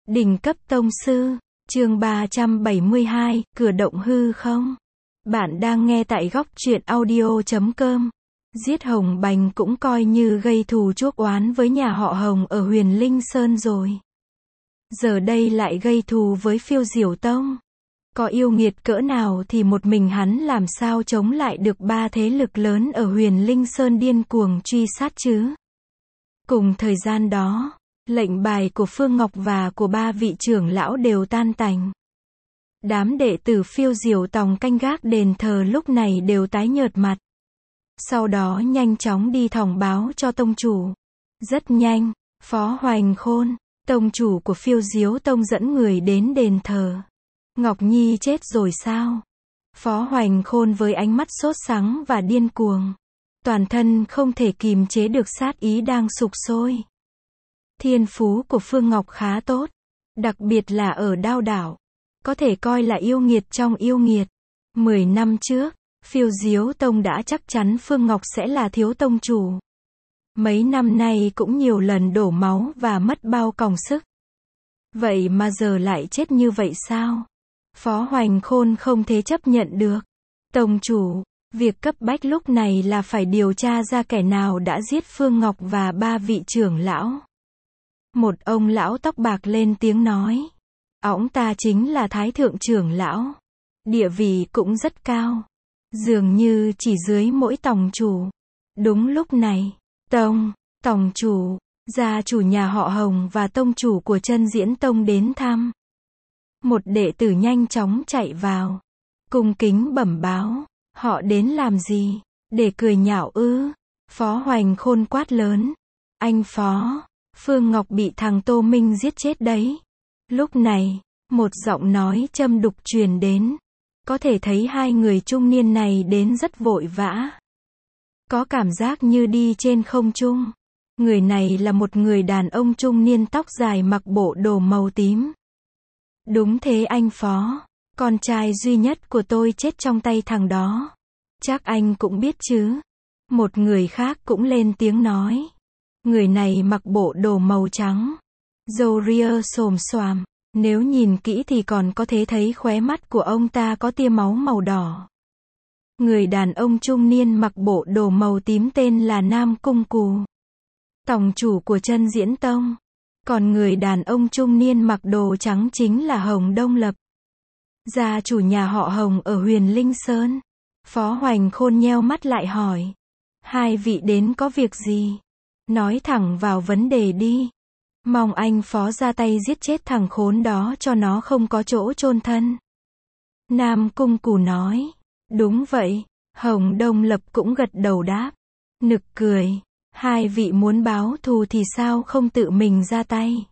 Đỉnh cấp tông sư, chương 372, cửa động hư không? Bạn đang nghe tại góc truyện audio.com. Giết Hồng Bành cũng coi như gây thù chuốc oán với nhà họ Hồng ở Huyền Linh Sơn rồi. Giờ đây lại gây thù với Phiêu Diểu Tông. Có yêu nghiệt cỡ nào thì một mình hắn làm sao chống lại được ba thế lực lớn ở Huyền Linh Sơn điên cuồng truy sát chứ? Cùng thời gian đó, lệnh bài của Phương Ngọc và của ba vị trưởng lão đều tan tành. Đám đệ tử Phiêu Diểu Tông canh gác đền thờ lúc này đều tái nhợt mặt. Sau đó nhanh chóng đi thông báo cho tông chủ. Rất nhanh, Phó Hoành Khôn, tông chủ của Phiêu Diếu Tông dẫn người đến đền thờ. Ngọc Nhi chết rồi sao? Phó Hoành Khôn với ánh mắt sốt sắng và điên cuồng. Toàn thân không thể kìm chế được sát ý đang sục sôi. Thiên phú của Phương Ngọc khá tốt, đặc biệt là ở đao đảo. Có thể coi là yêu nghiệt trong yêu nghiệt. 10 năm trước, Phiêu Diếu Tông đã chắc chắn Phương Ngọc sẽ là thiếu tông chủ. Mấy năm nay cũng nhiều lần đổ máu và mất bao còng sức. Vậy mà giờ lại chết như vậy sao? Phó Hoành Khôn không thể chấp nhận được. Tông chủ, việc cấp bách lúc này là phải điều tra ra kẻ nào đã giết Phương Ngọc và ba vị trưởng lão. Một ông lão tóc bạc lên tiếng nói. Ổng ta chính là Thái Thượng trưởng lão. Địa vị cũng rất cao. Dường như chỉ dưới mỗi tông chủ. Đúng lúc này, tông chủ, gia chủ nhà họ Hồng và tông chủ của Chân Diễn Tông đến thăm. Một đệ tử nhanh chóng chạy vào. Cung kính bẩm báo. Họ đến làm gì? Để cười nhạo ư? Phó Hoành Khôn quát lớn. Anh Phó, Phương Ngọc bị thằng Tô Minh giết chết đấy. Lúc này, một giọng nói châm đục truyền đến. Có thể thấy hai người trung niên này đến rất vội vã. Có cảm giác như đi trên không trung. Người này là một người đàn ông trung niên tóc dài mặc bộ đồ màu tím. Đúng thế anh Phó, con trai duy nhất của tôi chết trong tay thằng đó. Chắc anh cũng biết chứ. Một người khác cũng lên tiếng nói. Người này mặc bộ đồ màu trắng. Râu ria xồm xoàm. Nếu nhìn kỹ thì còn có thể thấy khóe mắt của ông ta có tia máu màu đỏ. Người đàn ông trung niên mặc bộ đồ màu tím tên là Nam Cung Cù, tông chủ của Chân Diễn Tông. Còn người đàn ông trung niên mặc đồ trắng chính là Hồng Đông Lập, gia chủ nhà họ Hồng ở Huyền Linh Sơn. Phó Hoành Khôn nheo mắt lại hỏi. Hai vị đến có việc gì? Nói thẳng vào vấn đề đi. Mong anh Phó ra tay giết chết thằng khốn đó cho nó không có chỗ chôn thân. Nam Cung Cù nói. Đúng vậy. Hồng Đông Lập cũng gật đầu đáp. Nực cười. Hai vị muốn báo thù thì sao không tự mình ra tay?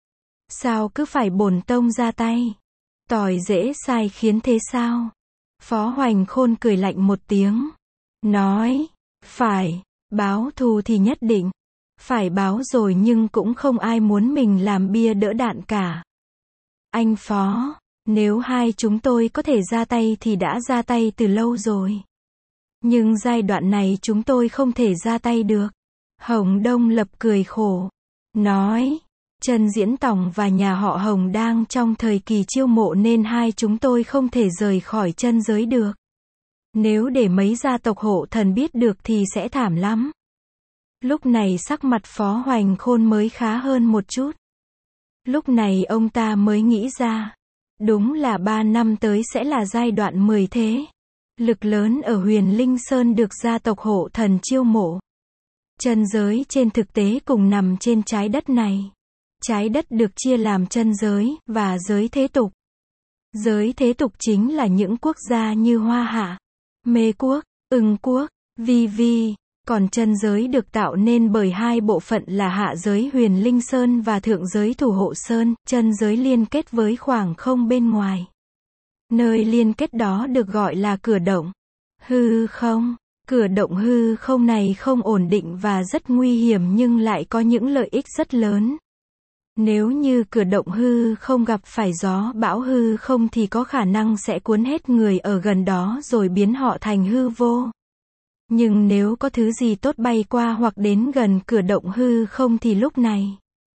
Sao cứ phải bổn tông ra tay? Tỏi dễ sai khiến thế sao? Phó Hoành Khôn cười lạnh một tiếng. Nói. Phải. Báo thù thì nhất định. Phải báo rồi nhưng cũng không ai muốn mình làm bia đỡ đạn cả. Anh Phó, nếu hai chúng tôi có thể ra tay thì đã ra tay từ lâu rồi. Nhưng giai đoạn này chúng tôi không thể ra tay được. Hồng Đông Lập cười khổ. Nói, Chân Diễn Tông và nhà họ Hồng đang trong thời kỳ chiêu mộ nên hai chúng tôi không thể rời khỏi chân giới được. Nếu để mấy gia tộc hộ thần biết được thì sẽ thảm lắm. Lúc này sắc mặt Phó Hoành Khôn mới khá hơn một chút. Lúc này ông ta mới nghĩ ra. Đúng là 3 năm tới sẽ là giai đoạn 10 thế. Lực lớn ở Huyền Linh Sơn được gia tộc hộ thần chiêu mộ. Chân giới trên thực tế cùng nằm trên trái đất này. Trái đất được chia làm chân giới và giới thế tục. Giới thế tục chính là những quốc gia như Hoa Hạ, Mê Quốc, Ưng Quốc, Vi Vi. Còn chân giới được tạo nên bởi hai bộ phận là hạ giới Huyền Linh Sơn và thượng giới Thủ Hộ Sơn, chân giới liên kết với khoảng không bên ngoài. Nơi liên kết đó được gọi là cửa động hư không. Cửa động hư không này không ổn định và rất nguy hiểm nhưng lại có những lợi ích rất lớn. Nếu như cửa động hư không gặp phải gió bão hư không thì có khả năng sẽ cuốn hết người ở gần đó rồi biến họ thành hư vô. Nhưng nếu có thứ gì tốt bay qua hoặc đến gần cửa động hư không thì lúc này,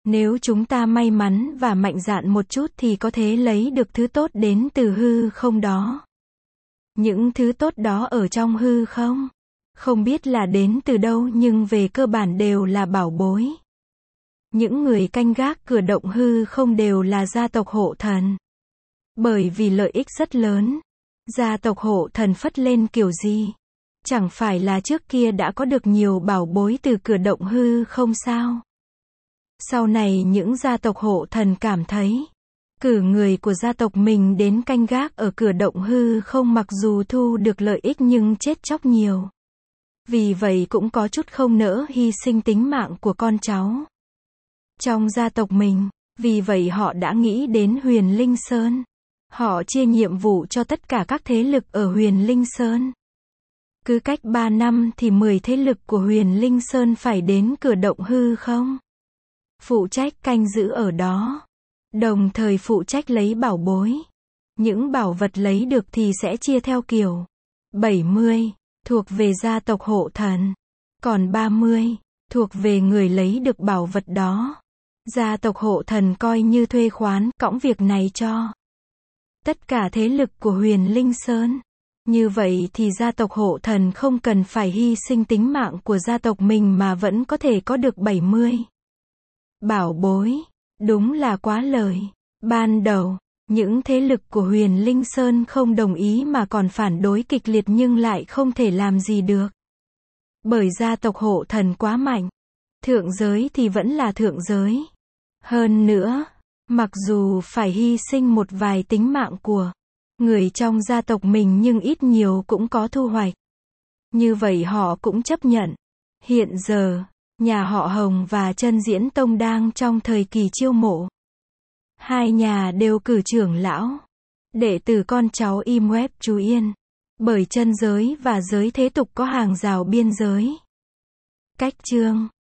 Nếu chúng ta may mắn và mạnh dạn một chút thì có thể lấy được thứ tốt đến từ hư không đó. Những thứ tốt đó ở trong hư không, không biết là đến từ đâu nhưng về cơ bản đều là bảo bối. Những người canh gác cửa động hư không đều là gia tộc hộ thần. Bởi vì lợi ích rất lớn, gia tộc hộ thần phất lên kiểu gì? Chẳng phải là trước kia đã có được nhiều bảo bối từ cửa động hư không sao? Sau này những gia tộc hộ thần cảm thấy, cử người của gia tộc mình đến canh gác ở cửa động hư không mặc dù thu được lợi ích nhưng chết chóc nhiều. Vì vậy cũng có chút không nỡ hy sinh tính mạng của con cháu trong gia tộc mình, vì vậy họ đã nghĩ đến Huyền Linh Sơn. Họ chia nhiệm vụ cho tất cả các thế lực ở Huyền Linh Sơn. Cứ cách 3 năm thì 10 thế lực của Huyền Linh Sơn phải đến cửa động hư không, phụ trách canh giữ ở đó, đồng thời phụ trách lấy bảo bối. Những bảo vật lấy được thì sẽ chia theo kiểu 70 thuộc về gia tộc hộ thần, còn 30 thuộc về người lấy được bảo vật đó. Gia tộc hộ thần coi như thuê khoán, cõng việc này cho tất cả thế lực của Huyền Linh Sơn. Như vậy thì gia tộc hộ thần không cần phải hy sinh tính mạng của gia tộc mình mà vẫn có thể có được 70 bảo bối. Đúng là quá lời. Ban đầu, những thế lực của Huyền Linh Sơn không đồng ý mà còn phản đối kịch liệt nhưng lại không thể làm gì được. Bởi gia tộc hộ thần quá mạnh. Thượng giới thì vẫn là thượng giới. Hơn nữa, mặc dù phải hy sinh một vài tính mạng của người trong gia tộc mình nhưng ít nhiều cũng có thu hoạch. Như vậy họ cũng chấp nhận. Hiện giờ, nhà họ Hồng và Chân Diễn Tông đang trong thời kỳ chiêu mộ. Hai nhà đều cử trưởng lão, đệ tử con cháu im web chú yên. Bởi chân giới và giới thế tục có hàng rào biên giới. Cách chương